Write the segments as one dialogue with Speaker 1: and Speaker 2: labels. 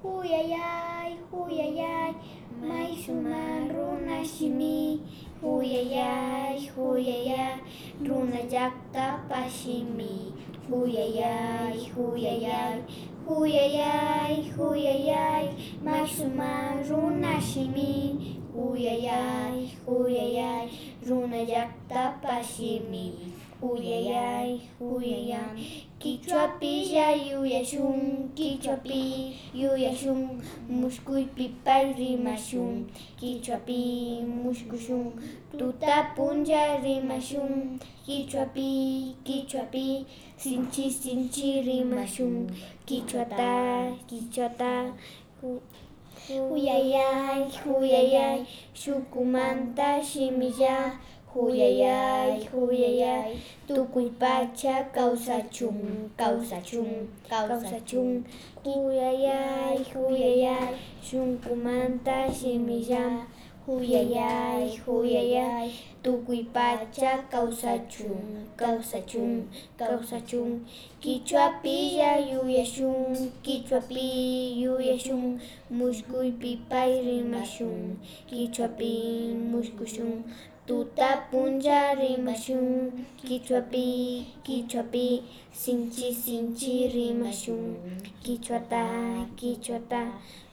Speaker 1: huyayay, maysuman runashimi. Huyayay, runa llaqtapashimi. Huyayay, maysuman runashimi. Huyayay, runa llaqtapashimi. Huyayay, Kichwapi yuyashun, mushkuypi pay rimashun. Kichwapi mushkushun, tuta punlla rimashun. Kichwapi sinchi rimashun. Kichwata huyayay, shukumanta shimilla. Huyayay, tukuy pacha kawsachun. Huyayay, shukumanta shimilla. Huyayay, tukuy pacha kawsachun. Kichwapi yuyashun, mushkuypi pay rimashun. Kichwapi mushkushun, tuta punlla rimashun. Kichwapi sinchi rimashun. Kichwata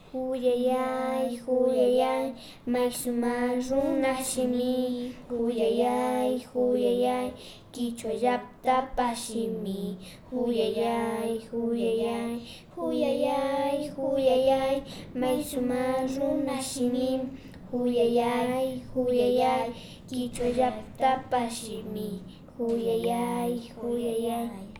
Speaker 1: huyayay, maysuman runashimi. Huyayay, kichwa llaqtapashimi. Huyayay, maysuman runashimi. Huyayay, kichwa llaqtapashimi. Huyayay.